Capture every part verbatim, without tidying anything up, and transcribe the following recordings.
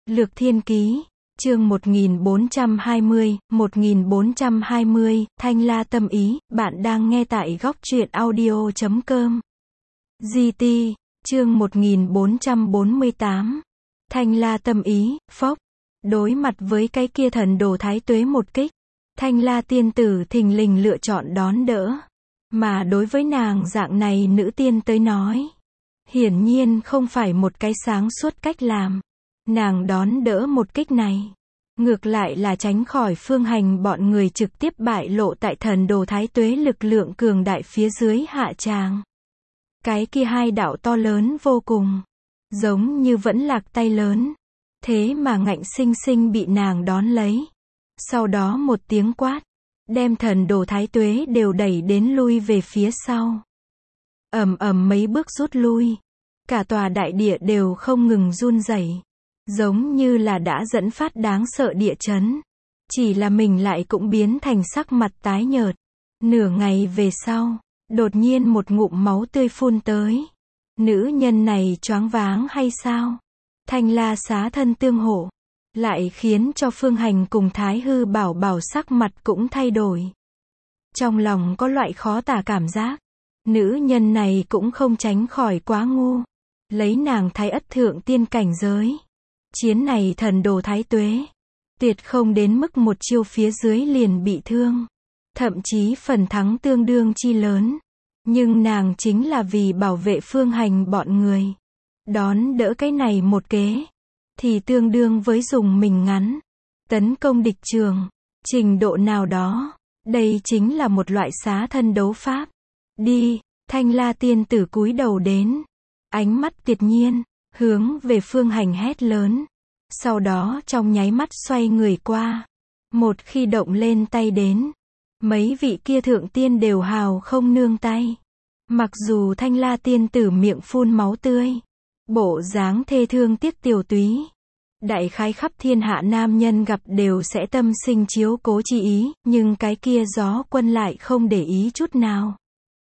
Lược Thiên Ký, chương một nghìn bốn trăm hai mươi, một nghìn bốn trăm hai mươi, Thanh La Tâm Ý, bạn đang nghe tại góc truyện audio chấm com. giê tê, chương một nghìn bốn trăm bốn mươi tám. Thanh La Tâm Ý, phốc. Đối mặt với cái kia thần đồ thái tuế một kích, Thanh La tiên tử thình lình lựa chọn đón đỡ. Mà đối với nàng dạng này nữ tiên tới nói, hiển nhiên không phải một cái sáng suốt cách làm. Nàng đón đỡ một kích này, ngược lại là tránh khỏi Phương Hành bọn người trực tiếp bại lộ tại thần đồ thái tuế lực lượng cường đại phía dưới hạ tràng. Cái kia hai đạo to lớn vô cùng, giống như vẫn lạc tay lớn, thế mà ngạnh sinh sinh bị nàng đón lấy. Sau đó một tiếng quát, đem thần đồ thái tuế đều đẩy đến lui về phía sau. Ầm ầm mấy bước rút lui, cả tòa đại địa đều không ngừng run rẩy, giống như là đã dẫn phát đáng sợ địa chấn. Chỉ là mình lại cũng biến thành sắc mặt tái nhợt. Nửa ngày về sau, đột nhiên một ngụm máu tươi phun tới. Nữ nhân này choáng váng hay sao? Thanh La xá thân tương hộ, lại khiến cho Phương Hành cùng Thái Hư Bảo Bảo sắc mặt cũng thay đổi. Trong lòng có loại khó tả cảm giác. Nữ nhân này cũng không tránh khỏi quá ngu. Lấy nàng thái ất thượng tiên cảnh giới, chiến này thần đồ thái tuế, tuyệt không đến mức một chiêu phía dưới liền bị thương. Thậm chí phần thắng tương đương chi lớn. Nhưng nàng chính là vì bảo vệ Phương Hành bọn người. Đón đỡ cái này một kế, thì tương đương với dùng mình ngắn, tấn công địch trường. Trình độ nào đó, đây chính là một loại xá thân đấu pháp. Đi, Thanh La tiên tử cúi đầu đến, ánh mắt tuyệt nhiên, hướng về Phương Hành hét lớn. Sau đó trong nháy mắt xoay người qua. Một khi động lên tay đến, mấy vị kia thượng tiên đều hào không nương tay. Mặc dù Thanh La tiên tử miệng phun máu tươi, bộ dáng thê thương tiếc tiểu túy, đại khái khắp thiên hạ nam nhân gặp đều sẽ tâm sinh chiếu cố chi ý, nhưng cái kia Gió Quân lại không để ý chút nào.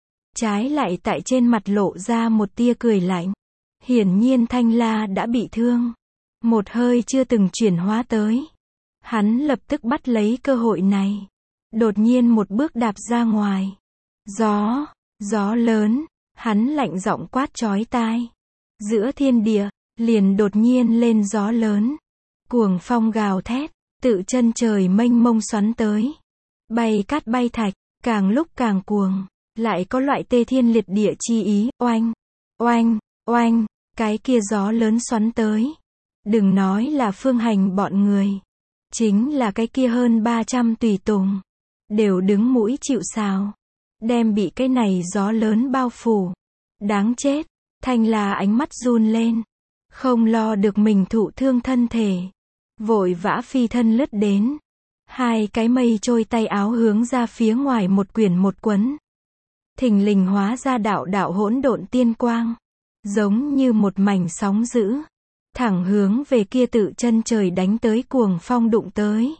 Trái lại tại trên mặt lộ ra một tia cười lạnh. Hiển nhiên Thanh La đã bị thương, một hơi chưa từng chuyển hóa tới. Hắn lập tức bắt lấy cơ hội này, đột nhiên một bước đạp ra ngoài. Gió, gió lớn, hắn lạnh giọng quát chói tai. Giữa thiên địa, liền đột nhiên lên gió lớn. Cuồng phong gào thét, tự chân trời mênh mông xoắn tới. Bay cát bay thạch, càng lúc càng cuồng, lại có loại tê thiên liệt địa chi ý. Oanh, oanh, oanh, cái kia gió lớn xoắn tới. Đừng nói là Phương Hành bọn người, chính là cái kia hơn ba trăm tùy tùng, đều đứng mũi chịu sào, đem bị cái này gió lớn bao phủ. Đáng chết. Thanh La ánh mắt run lên, không lo được mình thụ thương thân thể, vội vã phi thân lướt đến. Hai cái mây trôi tay áo hướng ra phía ngoài một quyển một quấn, thình lình hóa ra đạo đạo hỗn độn tiên quang, giống như một mảnh sóng dữ, thẳng hướng về kia tự chân trời đánh tới cuồng phong đụng tới.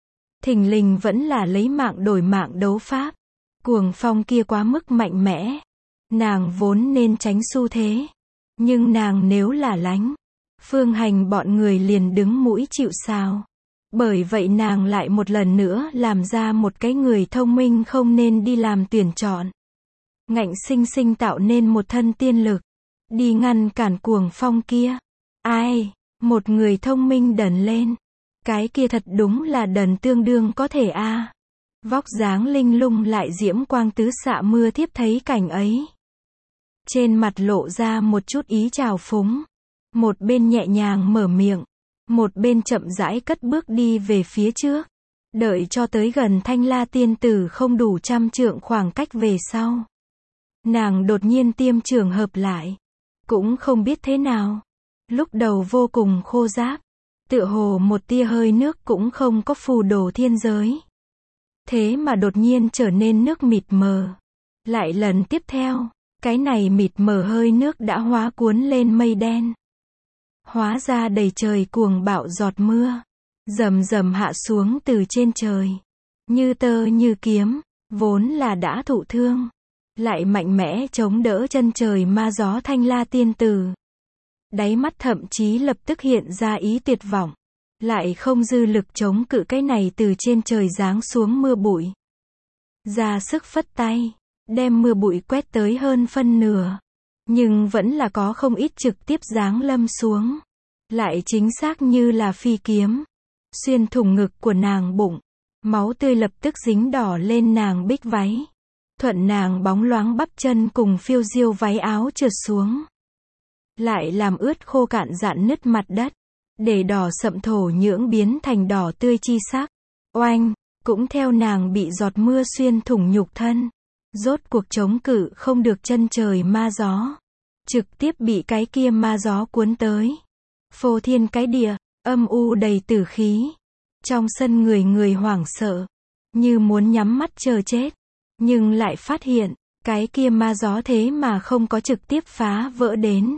Thình lình vẫn là lấy mạng đổi mạng đấu pháp. Cuồng phong kia quá mức mạnh mẽ, nàng vốn nên tránh xu thế, nhưng nàng nếu là lánh, Phương Hành bọn người liền đứng mũi chịu sào. Bởi vậy nàng lại một lần nữa làm ra một cái người thông minh không nên đi làm tuyển chọn. Ngạnh sinh sinh tạo nên một thân tiên lực, đi ngăn cản cuồng phong kia. Ai, một người thông minh đần lên. Cái kia thật đúng là đần tương đương có thể a. À. Vóc dáng linh lung lại diễm quang tứ xạ mưa thiếp thấy cảnh ấy, trên mặt lộ ra một chút ý trào phúng. Một bên nhẹ nhàng mở miệng, một bên chậm rãi cất bước đi về phía trước. Đợi cho tới gần Thanh La tiên tử không đủ trăm trượng khoảng cách về sau, nàng đột nhiên tiêm trường hợp lại. Cũng không biết thế nào, lúc đầu vô cùng khô ráp, tựa hồ một tia hơi nước cũng không có phù đồ thiên giới. Thế mà đột nhiên trở nên nước mịt mờ. Lại lần tiếp theo, cái này mịt mờ hơi nước đã hóa cuốn lên mây đen, hóa ra đầy trời cuồng bạo giọt mưa, rầm rầm hạ xuống từ trên trời, như tơ như kiếm. Vốn là đã thụ thương, lại mạnh mẽ chống đỡ chân trời ma gió Thanh La tiên tử. Đáy mắt thậm chí lập tức hiện ra ý tuyệt vọng. Lại không dư lực chống cự cái này từ trên trời giáng xuống mưa bụi. Ra sức phất tay, đem mưa bụi quét tới hơn phân nửa. Nhưng vẫn là có không ít trực tiếp giáng lâm xuống. Lại chính xác như là phi kiếm. Xuyên thủng ngực của nàng bụng. Máu tươi lập tức dính đỏ lên nàng bích váy. Thuận nàng bóng loáng bắp chân cùng phiêu diêu váy áo trượt xuống. Lại làm ướt khô cạn rạn nứt mặt đất. Để đỏ sậm thổ nhưỡng biến thành đỏ tươi chi sắc. Oanh, cũng theo nàng bị giọt mưa xuyên thủng nhục thân. Rốt cuộc chống cự không được chân trời ma gió. Trực tiếp bị cái kia ma gió cuốn tới. Phô thiên cái địa, âm u đầy tử khí. Trong sân người người hoảng sợ. Như muốn nhắm mắt chờ chết. Nhưng lại phát hiện, cái kia ma gió thế mà không có trực tiếp phá vỡ đến.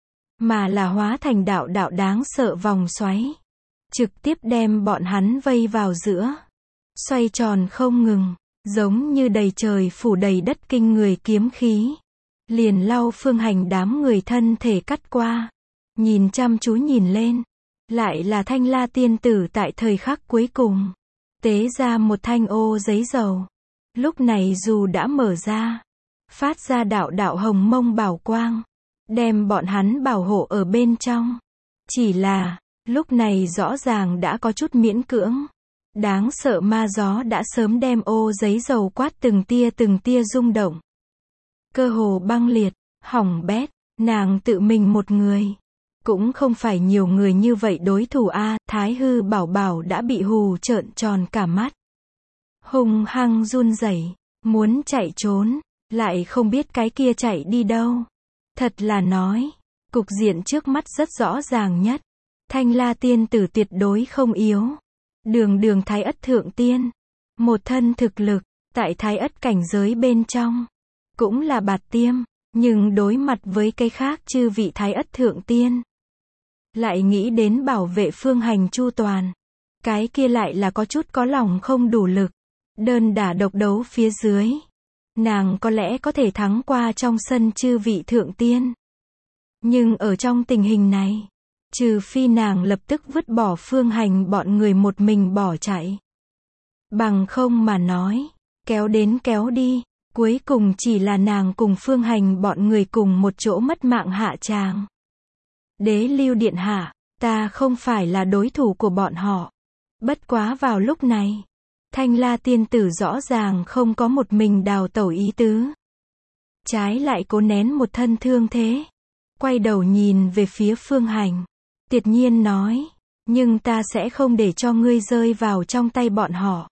Mà là hóa thành đạo đạo đáng sợ vòng xoáy. Trực tiếp đem bọn hắn vây vào giữa. Xoay tròn không ngừng. Giống như đầy trời phủ đầy đất kinh người kiếm khí. Liền lau Phương Hành đám người thân thể cắt qua. Nhìn chăm chú nhìn lên. Lại là Thanh La tiên tử tại thời khắc cuối cùng. Tế ra một thanh ô giấy dầu. Lúc này dù đã mở ra. Phát ra đạo đạo hồng mông bảo quang. Đem bọn hắn bảo hộ ở bên trong. Chỉ là, lúc này rõ ràng đã có chút miễn cưỡng. Đáng sợ ma gió đã sớm đem ô giấy dầu quát từng tia từng tia rung động. Cơ hồ băng liệt, hỏng bét, nàng tự mình một người. Cũng không phải nhiều người như vậy đối thủ a. Thái hư bảo bảo đã bị hù trợn tròn cả mắt. Hung hăng run rẩy, muốn chạy trốn, lại không biết cái kia chạy đi đâu. Thật là nói, cục diện trước mắt rất rõ ràng nhất. Thanh La tiên tử tuyệt đối không yếu. Đường đường thái ất thượng tiên. Một thân thực lực, tại thái ất cảnh giới bên trong. Cũng là bạt tiêm, nhưng đối mặt với cái khác chư vị thái ất thượng tiên. Lại nghĩ đến bảo vệ Phương Hành chu toàn. Cái kia lại là có chút có lòng không đủ lực. Đơn đả độc đấu phía dưới. Nàng có lẽ có thể thắng qua trong sân chư vị thượng tiên. Nhưng ở trong tình hình này, trừ phi nàng lập tức vứt bỏ Phương Hành bọn người một mình bỏ chạy. Bằng không mà nói, kéo đến kéo đi, cuối cùng chỉ là nàng cùng Phương Hành bọn người cùng một chỗ mất mạng hạ tràng. Đế Lưu điện hạ, ta không phải là đối thủ của bọn họ. Bất quá vào lúc này, Thanh La tiên tử rõ ràng không có một mình đào tẩu ý tứ. Trái lại cố nén một thân thương thế. Quay đầu nhìn về phía Phương Hành. Tiệt nhiên nói, nhưng ta sẽ không để cho ngươi rơi vào trong tay bọn họ.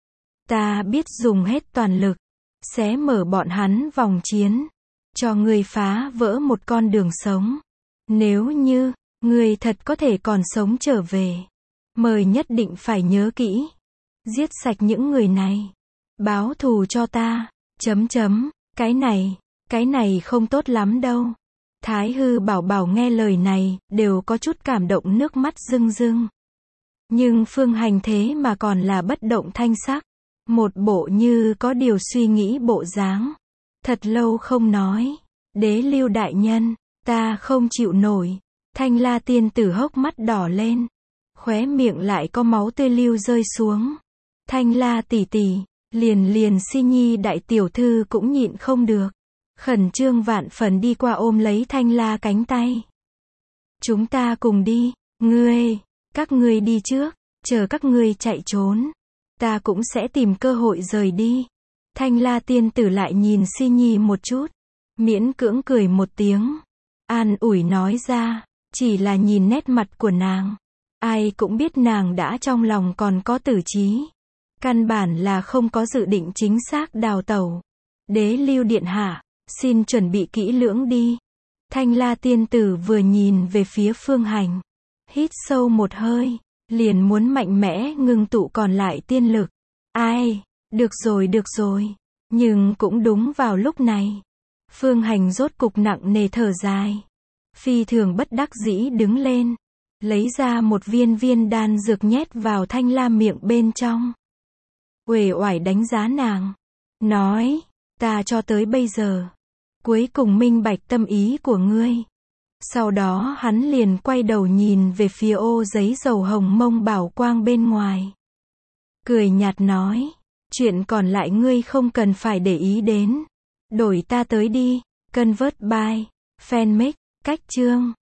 Ta biết dùng hết toàn lực, xé mở bọn hắn vòng chiến, cho ngươi phá vỡ một con đường sống. Nếu như, ngươi thật có thể còn sống trở về, mời nhất định phải nhớ kỹ. Giết sạch những người này. Báo thù cho ta. Chấm chấm. Cái này, cái này không tốt lắm đâu. Thái hư bảo bảo nghe lời này, đều có chút cảm động nước mắt rưng rưng. Nhưng Phương Hành thế mà còn là bất động thanh sắc. Một bộ như có điều suy nghĩ bộ dáng. Thật lâu không nói. Đế Lưu đại nhân, ta không chịu nổi. Thanh La tiên tử hốc mắt đỏ lên. Khóe miệng lại có máu tươi lưu rơi xuống. Thanh La tỷ tỷ, liền liền Si Nhi đại tiểu thư cũng nhịn không được. Khẩn trương vạn phần đi qua ôm lấy Thanh La cánh tay. Chúng ta cùng đi, ngươi, các ngươi đi trước, chờ các ngươi chạy trốn. Ta cũng sẽ tìm cơ hội rời đi. Thanh La tiên tử lại nhìn Si Nhi một chút. Miễn cưỡng cười một tiếng. An ủi nói ra, chỉ là nhìn nét mặt của nàng. Ai cũng biết nàng đã trong lòng còn có tử trí. Căn bản là không có dự định chính xác đào tẩu. Đế Lưu điện hạ, xin chuẩn bị kỹ lưỡng đi. Thanh La tiên tử vừa nhìn về phía Phương Hành. Hít sâu một hơi, liền muốn mạnh mẽ ngưng tụ còn lại tiên lực. Ai, được rồi được rồi. Nhưng cũng đúng vào lúc này. Phương Hành rốt cục nặng nề thở dài. Phi thường bất đắc dĩ đứng lên. Lấy ra một viên viên đan dược nhét vào Thanh La miệng bên trong. Uể oải đánh giá nàng. Nói, ta cho tới bây giờ. Cuối cùng minh bạch tâm ý của ngươi. Sau đó hắn liền quay đầu nhìn về phía ô giấy dầu hồng mông bảo quang bên ngoài. Cười nhạt nói, chuyện còn lại ngươi không cần phải để ý đến. Đổi ta tới đi. Convert by Fanmade, cách chương